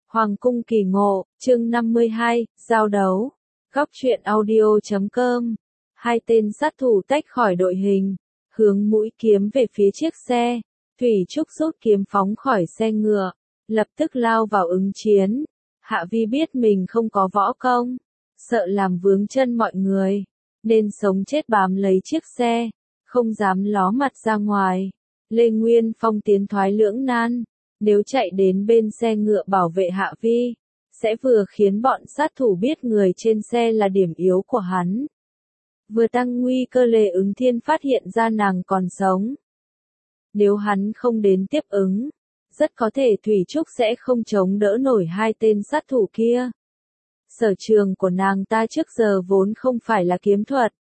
Hoàng cung kỳ ngộ, chương 52, giao đấu. Góc truyện audio.com. Hai tên sát thủ tách khỏi đội hình, hướng mũi kiếm về phía chiếc xe. Thủy Trúc rút kiếm phóng khỏi xe ngựa, lập tức lao vào ứng chiến. Hạ Vi biết mình không có võ công, sợ làm vướng chân mọi người, nên sống chết bám lấy chiếc xe, không dám ló mặt ra ngoài. Lê Nguyên Phong tiến thoái lưỡng nan, nếu chạy đến bên xe ngựa bảo vệ Hạ Vi, sẽ vừa khiến bọn sát thủ biết người trên xe là điểm yếu của hắn, vừa tăng nguy cơ Lê Ứng Thiên phát hiện ra nàng còn sống. Nếu hắn không đến tiếp ứng, rất có thể Thủy Trúc sẽ không chống đỡ nổi hai tên sát thủ kia. Sở trường của nàng ta trước giờ vốn không phải là kiếm thuật.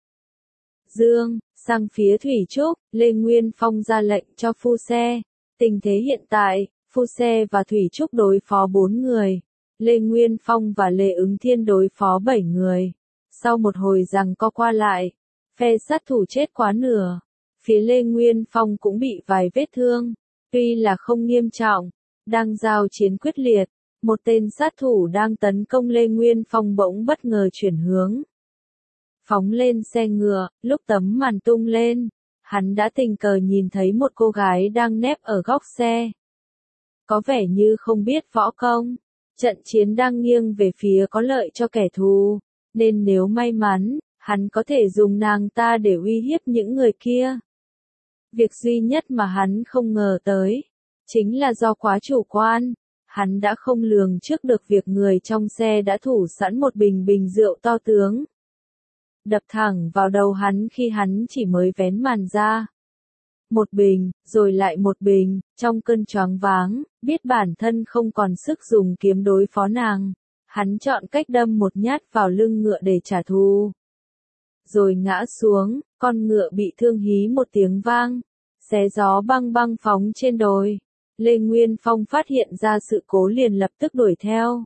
Sang phía Thủy Trúc, Lê Nguyên Phong ra lệnh cho phu xe. Tình thế hiện tại, phu xe và Thủy Trúc đối phó 4 người. Lê Nguyên Phong và Lê Ứng Thiên đối phó 7 người. Sau một hồi giằng co qua lại, phe sát thủ chết quá nửa. Phía Lê Nguyên Phong cũng bị vài vết thương, tuy là không nghiêm trọng, đang giao chiến quyết liệt. Một tên sát thủ đang tấn công Lê Nguyên Phong bỗng bất ngờ chuyển hướng. Phóng lên xe ngựa, lúc tấm màn tung lên, hắn đã tình cờ nhìn thấy một cô gái đang nép ở góc xe. Có vẻ như không biết võ công, trận chiến đang nghiêng về phía có lợi cho kẻ thù, nên nếu may mắn, hắn có thể dùng nàng ta để uy hiếp những người kia. Việc duy nhất mà hắn không ngờ tới, chính là do quá chủ quan, hắn đã không lường trước được việc người trong xe đã thủ sẵn một bình rượu to tướng. Đập thẳng vào đầu hắn khi hắn chỉ mới vén màn ra. Một bình, rồi lại một bình, trong cơn choáng váng, biết bản thân không còn sức dùng kiếm đối phó nàng, hắn chọn cách đâm một nhát vào lưng ngựa để trả thù. Rồi ngã xuống, con ngựa bị thương hí một tiếng vang, xé gió băng phóng trên đồi. Lê Nguyên Phong phát hiện ra sự cố liền lập tức đuổi theo.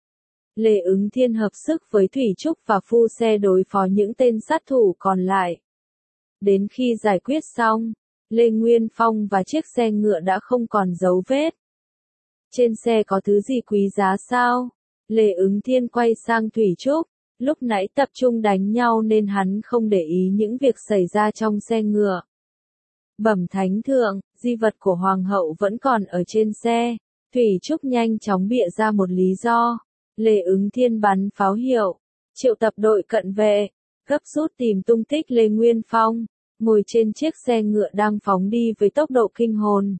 Lê Ứng Thiên hợp sức với Thủy Trúc và phu xe đối phó những tên sát thủ còn lại. Đến khi giải quyết xong, Lê Nguyên Phong và chiếc xe ngựa đã không còn dấu vết. Trên xe có thứ gì quý giá sao? Lê Ứng Thiên quay sang Thủy Trúc, lúc nãy tập trung đánh nhau nên hắn không để ý những việc xảy ra trong xe ngựa. Bẩm thánh thượng, di vật của hoàng hậu vẫn còn ở trên xe. Thủy Trúc nhanh chóng bịa ra một lý do. Lê Ứng Thiên bắn pháo hiệu, triệu tập đội cận vệ, gấp rút tìm tung tích Lê Nguyên Phong, ngồi trên chiếc xe ngựa đang phóng đi với tốc độ kinh hồn.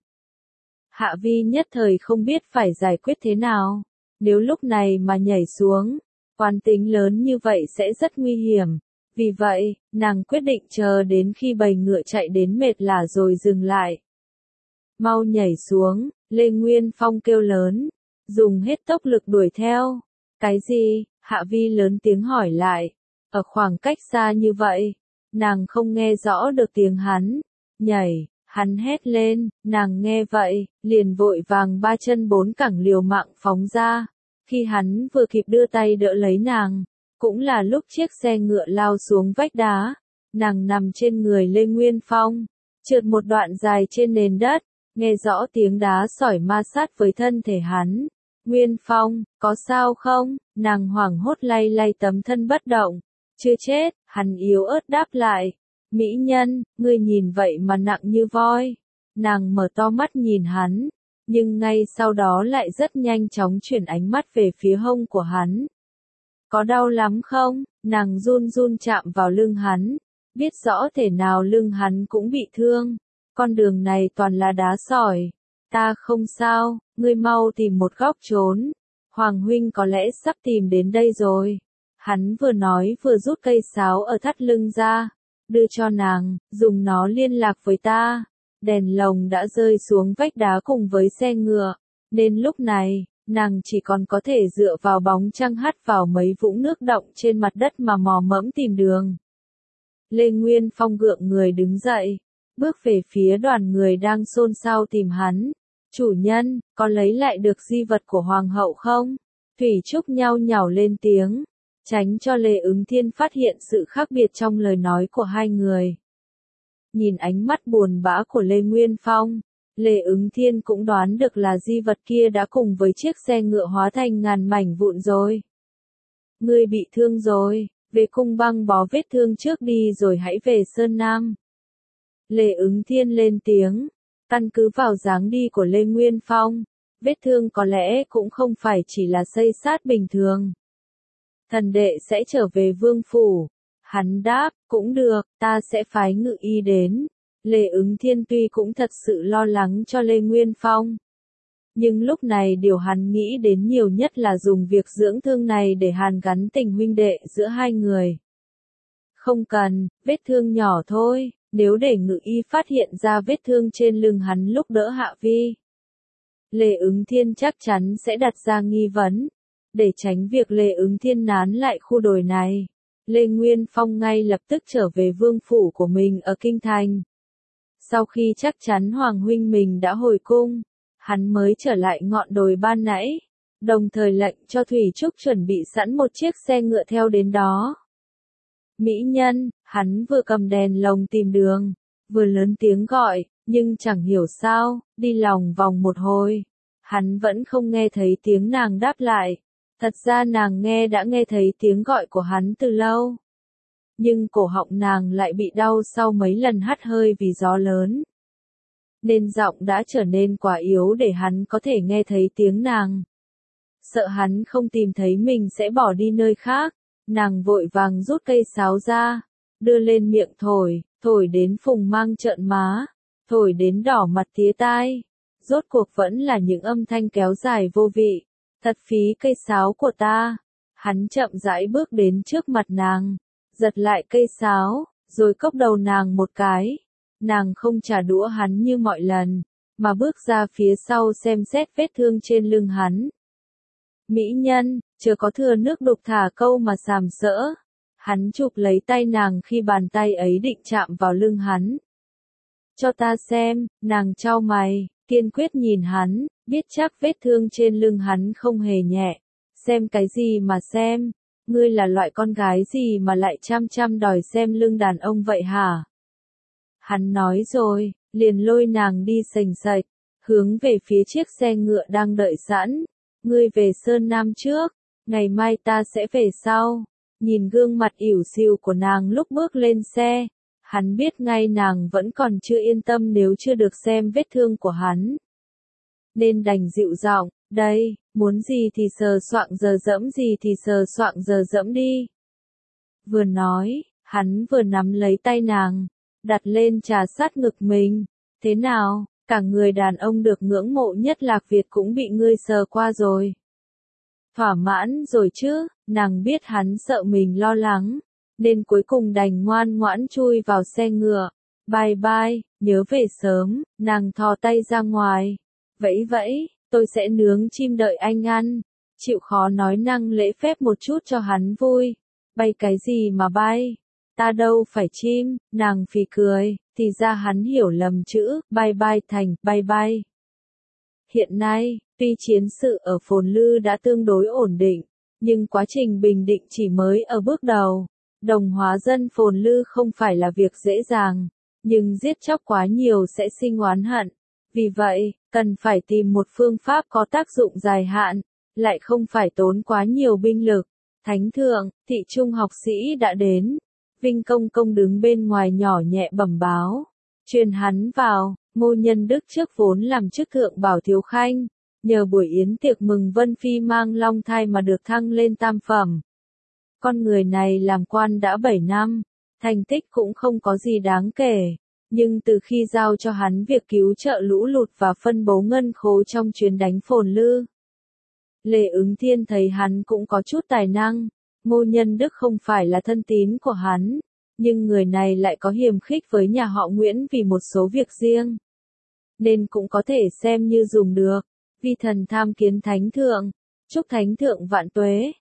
Hạ Vi nhất thời không biết phải giải quyết thế nào. Nếu lúc này mà nhảy xuống, quán tính lớn như vậy sẽ rất nguy hiểm. Vì vậy, nàng quyết định chờ đến khi bầy ngựa chạy đến mệt lả rồi dừng lại. Mau nhảy xuống, Lê Nguyên Phong kêu lớn, dùng hết tốc lực đuổi theo. Cái gì? Hạ Vi lớn tiếng hỏi lại. Ở khoảng cách xa như vậy, nàng không nghe rõ được tiếng hắn. Nhảy, hắn hét lên, nàng nghe vậy, liền vội vàng ba chân bốn cẳng liều mạng phóng ra. Khi hắn vừa kịp đưa tay đỡ lấy nàng, cũng là lúc chiếc xe ngựa lao xuống vách đá. Nàng nằm trên người Lê Nguyên Phong, trượt một đoạn dài trên nền đất, nghe rõ tiếng đá sỏi ma sát với thân thể hắn. Nguyên Phong, có sao không? Nàng hoảng hốt lay tấm thân bất động. Chưa chết, hắn yếu ớt đáp lại. Mỹ nhân, ngươi nhìn vậy mà nặng như voi. Nàng mở to mắt nhìn hắn, nhưng ngay sau đó lại rất nhanh chóng chuyển ánh mắt về phía hông của hắn. Có đau lắm không? Nàng run chạm vào lưng hắn, biết rõ thể nào lưng hắn cũng bị thương. Con đường này toàn là đá sỏi. Ta không sao, ngươi mau tìm một góc trốn. Hoàng huynh có lẽ sắp tìm đến đây rồi. Hắn vừa nói vừa rút cây sáo ở thắt lưng ra, đưa cho nàng, dùng nó liên lạc với ta. Đèn lồng đã rơi xuống vách đá cùng với xe ngựa, nên lúc này, nàng chỉ còn có thể dựa vào bóng trăng hắt vào mấy vũng nước đọng trên mặt đất mà mò mẫm tìm đường. Lê Nguyên Phong gượng người đứng dậy, bước về phía đoàn người đang xôn xao tìm hắn. Chủ nhân, có lấy lại được di vật của hoàng hậu không? Thủy Trúc nhao nhao lên tiếng, tránh cho Lê Ứng Thiên phát hiện sự khác biệt trong lời nói của hai người. Nhìn ánh mắt buồn bã của Lê Nguyên Phong, Lê Ứng Thiên cũng đoán được là di vật kia đã cùng với chiếc xe ngựa hóa thành ngàn mảnh vụn rồi. Ngươi bị thương rồi, về cung băng bó vết thương trước đi rồi hãy về Sơn Nam. Lê Ứng Thiên lên tiếng, căn cứ vào dáng đi của Lê Nguyên Phong, vết thương có lẽ cũng không phải chỉ là xây sát bình thường. Thần đệ sẽ trở về vương phủ. Hắn đáp, cũng được, ta sẽ phái ngự y đến. Lê Ứng Thiên tuy cũng thật sự lo lắng cho Lê Nguyên Phong. Nhưng lúc này điều hắn nghĩ đến nhiều nhất là dùng việc dưỡng thương này để hàn gắn tình huynh đệ giữa hai người. Không cần, vết thương nhỏ thôi, nếu để ngự y phát hiện ra vết thương trên lưng hắn lúc đỡ Hạ Vi. Lê Ứng Thiên chắc chắn sẽ đặt ra nghi vấn. Để tránh việc Lê Ứng Thiên nán lại khu đồi này, Lê Nguyên Phong ngay lập tức trở về vương phủ của mình ở Kinh Thành. Sau khi chắc chắn Hoàng huynh mình đã hồi cung, hắn mới trở lại ngọn đồi ban nãy, đồng thời lệnh cho Thủy Trúc chuẩn bị sẵn một chiếc xe ngựa theo đến đó. Mỹ nhân, hắn vừa cầm đèn lồng tìm đường, vừa lớn tiếng gọi, nhưng chẳng hiểu sao, đi lòng vòng một hồi, hắn vẫn không nghe thấy tiếng nàng đáp lại. Thật ra nàng đã nghe thấy tiếng gọi của hắn từ lâu. Nhưng cổ họng nàng lại bị đau sau mấy lần hắt hơi vì gió lớn. Nên giọng đã trở nên quá yếu để hắn có thể nghe thấy tiếng nàng. Sợ hắn không tìm thấy mình sẽ bỏ đi nơi khác, nàng vội vàng rút cây sáo ra, đưa lên miệng thổi đến phùng mang trợn má, thổi đến đỏ mặt tía tai. Rốt cuộc vẫn là những âm thanh kéo dài vô vị. Thật phí cây sáo của ta. Hắn chậm rãi bước đến trước mặt nàng, giật lại cây sáo, rồi cốc đầu nàng một cái. Nàng không trả đũa hắn như mọi lần, mà bước ra phía sau xem xét vết thương trên lưng hắn. Mỹ nhân, chưa có thừa nước đục thả câu mà sàm sỡ. Hắn chụp lấy tay nàng khi bàn tay ấy định chạm vào lưng hắn. Cho ta xem, nàng chau mày, kiên quyết nhìn hắn, biết chắc vết thương trên lưng hắn không hề nhẹ. Xem cái gì mà xem, ngươi là loại con gái gì mà lại chăm chăm đòi xem lưng đàn ông vậy hả? Hắn nói rồi, liền lôi nàng đi sành sạch, hướng về phía chiếc xe ngựa đang đợi sẵn. Ngươi về Sơn Nam trước, ngày mai ta sẽ về sau. Nhìn gương mặt ỉu xìu của nàng lúc bước lên xe, hắn biết ngay nàng vẫn còn chưa yên tâm nếu chưa được xem vết thương của hắn. Nên đành dịu giọng, đây, muốn gì thì sờ soạng giờ dẫm gì thì sờ soạng giờ dẫm đi. Vừa nói, hắn vừa nắm lấy tay nàng, đặt lên trà sát ngực mình. Thế nào, cả người đàn ông được ngưỡng mộ nhất Lạc Việt cũng bị ngươi sờ qua rồi. Thỏa mãn rồi chứ, nàng biết hắn sợ mình lo lắng, nên cuối cùng đành ngoan ngoãn chui vào xe ngựa. Bye bye, nhớ về sớm, nàng thò tay ra ngoài. Vẫy, tôi sẽ nướng chim đợi anh ăn. Chịu khó nói năng lễ phép một chút cho hắn vui. Bay cái gì mà bay? Ta đâu phải chim, nàng phì cười, thì ra hắn hiểu lầm chữ, bye bye thành, bye bye. Hiện nay, tuy chiến sự ở Phồn Lư đã tương đối ổn định, nhưng quá trình bình định chỉ mới ở bước đầu. Đồng hóa dân Phồn Lư không phải là việc dễ dàng, nhưng giết chóc quá nhiều sẽ sinh oán hận. Vì vậy, cần phải tìm một phương pháp có tác dụng dài hạn, lại không phải tốn quá nhiều binh lực. Thánh thượng, thị trung học sĩ đã đến. Vinh Công Công đứng bên ngoài nhỏ nhẹ bẩm báo. Truyền hắn vào, Ngô Nhân Đức trước vốn làm chức thượng bảo thiếu khanh. Nhờ buổi yến tiệc mừng Vân Phi mang long thai mà được thăng lên tam phẩm. Con người này làm quan đã 7 năm, thành tích cũng không có gì đáng kể. Nhưng từ khi giao cho hắn việc cứu trợ lũ lụt và phân bố ngân khố trong chuyến đánh Phồn Lư, Lê Ứng Thiên thấy hắn cũng có chút tài năng. Ngô Nhân Đức không phải là thân tín của hắn, nhưng người này lại có hiềm khích với nhà họ Nguyễn vì một số việc riêng, nên cũng có thể xem như dùng được. Vi thần tham kiến thánh thượng, chúc thánh thượng vạn tuế,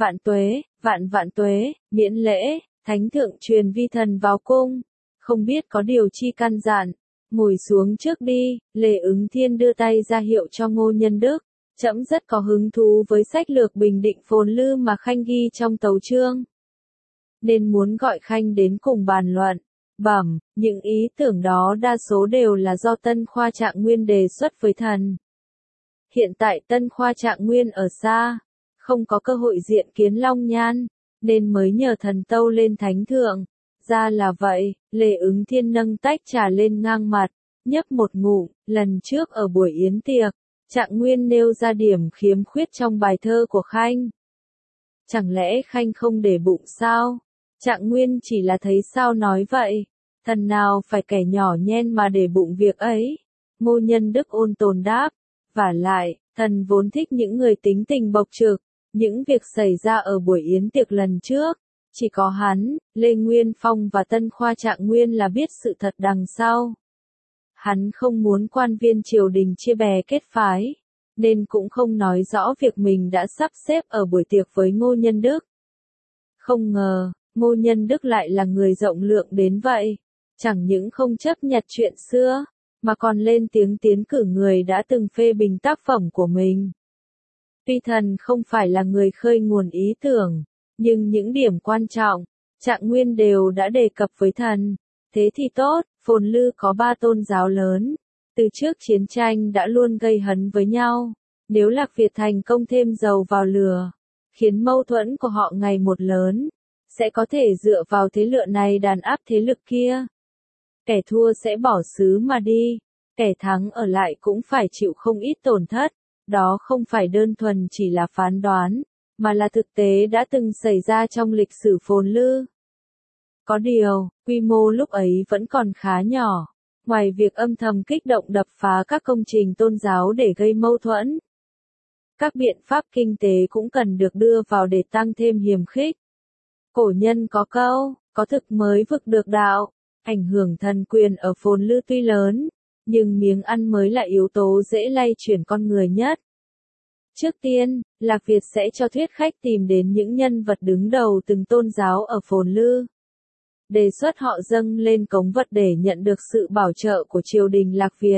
vạn tuế, miễn lễ. Thánh thượng truyền vi thần vào cung, không biết có điều chi căn dặn. Ngồi xuống trước đi. Lê Ứng Thiên đưa tay ra hiệu cho Ngô Nhân Đức. Trẫm rất có hứng thú với sách lược bình định Phồn Lư mà Khanh ghi trong tấu chương, nên muốn gọi Khanh đến cùng bàn luận. Bẩm, những ý tưởng đó đa số đều là do Tân Khoa Trạng Nguyên đề xuất với thần. Hiện tại Tân Khoa Trạng Nguyên ở xa, không có cơ hội diện kiến Long Nhan, nên mới nhờ thần tâu lên thánh thượng. Ra là vậy, Lê Ứng Thiên nâng tách trà lên ngang mặt, nhấp một ngụm. Lần trước ở buổi yến tiệc, Trạng Nguyên nêu ra điểm khiếm khuyết trong bài thơ của Khanh. Chẳng lẽ Khanh không để bụng sao? Trạng Nguyên chỉ là thấy sao nói vậy, thần nào phải kẻ nhỏ nhen mà để bụng việc ấy. Ngô Nhân Đức ôn tồn đáp, vả lại, thần vốn thích những người tính tình bộc trực, những việc xảy ra ở buổi yến tiệc lần trước, chỉ có hắn, Lê Nguyên Phong và Tân Khoa Trạng Nguyên là biết sự thật đằng sau. Hắn không muốn quan viên triều đình chia bè kết phái, nên cũng không nói rõ việc mình đã sắp xếp ở buổi tiệc với Ngô Nhân Đức. Không ngờ, Ngô Nhân Đức lại là người rộng lượng đến vậy, chẳng những không chấp nhặt chuyện xưa, mà còn lên tiếng tiến cử người đã từng phê bình tác phẩm của mình. Tuy thần không phải là người khơi nguồn ý tưởng, nhưng những điểm quan trọng, Trạng Nguyên đều đã đề cập với thần. Thế thì tốt, Phồn Lư có 3 tôn giáo lớn, từ trước chiến tranh đã luôn gây hấn với nhau. Nếu Lạc Việt thành công thêm dầu vào lửa, khiến mâu thuẫn của họ ngày một lớn, sẽ có thể dựa vào thế lựa này đàn áp thế lực kia. Kẻ thua sẽ bỏ xứ mà đi, kẻ thắng ở lại cũng phải chịu không ít tổn thất. Đó không phải đơn thuần chỉ là phán đoán, mà là thực tế đã từng xảy ra trong lịch sử Phồn Lư. Có điều, quy mô lúc ấy vẫn còn khá nhỏ, ngoài việc âm thầm kích động đập phá các công trình tôn giáo để gây mâu thuẫn. Các biện pháp kinh tế cũng cần được đưa vào để tăng thêm hiềm khích. Cổ nhân có câu, có thực mới vực được đạo, ảnh hưởng thần quyền ở Phồn Lư tuy lớn, nhưng miếng ăn mới là yếu tố dễ lay chuyển con người nhất. Trước tiên, Lạc Việt sẽ cho thuyết khách tìm đến những nhân vật đứng đầu từng tôn giáo ở Phồn Lư. Đề xuất họ dâng lên cống vật để nhận được sự bảo trợ của triều đình Lạc Việt.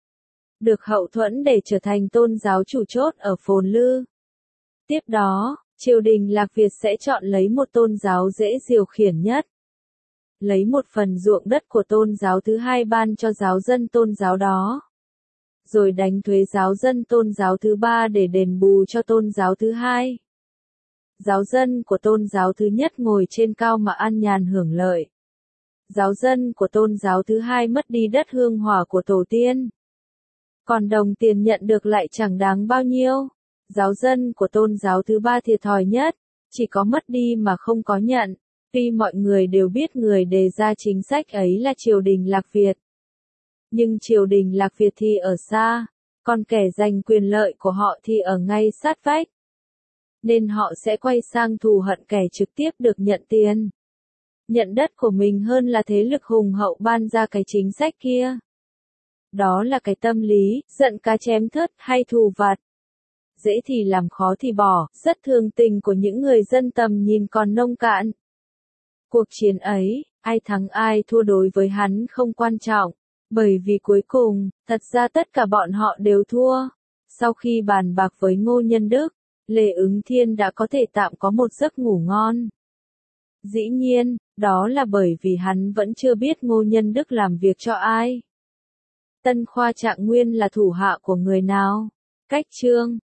Được hậu thuẫn để trở thành tôn giáo chủ chốt ở Phồn Lư. Tiếp đó, triều đình Lạc Việt sẽ chọn lấy một tôn giáo dễ điều khiển nhất. Lấy một phần ruộng đất của tôn giáo thứ hai ban cho giáo dân tôn giáo đó. Rồi đánh thuế giáo dân tôn giáo thứ ba để đền bù cho tôn giáo thứ hai. Giáo dân của tôn giáo thứ nhất ngồi trên cao mà an nhàn hưởng lợi. Giáo dân của tôn giáo thứ hai mất đi đất hương hỏa của tổ tiên. Còn đồng tiền nhận được lại chẳng đáng bao nhiêu. Giáo dân của tôn giáo thứ ba thiệt thòi nhất, chỉ có mất đi mà không có nhận. Tuy mọi người đều biết người đề ra chính sách ấy là triều đình Lạc Việt. Nhưng triều đình Lạc Việt thì ở xa, còn kẻ giành quyền lợi của họ thì ở ngay sát vách. Nên họ sẽ quay sang thù hận kẻ trực tiếp được nhận tiền. Nhận đất của mình hơn là thế lực hùng hậu ban ra cái chính sách kia. Đó là cái tâm lý, giận cá chém thớt hay thù vặt. Dễ thì làm khó thì bỏ, rất thường tình của những người dân tầm nhìn còn nông cạn. Cuộc chiến ấy, ai thắng ai thua đối với hắn không quan trọng, bởi vì cuối cùng, thật ra tất cả bọn họ đều thua. Sau khi bàn bạc với Ngô Nhân Đức, Lê Ứng Thiên đã có thể tạm có một giấc ngủ ngon. Dĩ nhiên, đó là bởi vì hắn vẫn chưa biết Ngô Nhân Đức làm việc cho ai. Tân Khoa Trạng Nguyên là thủ hạ của người nào? Cách chương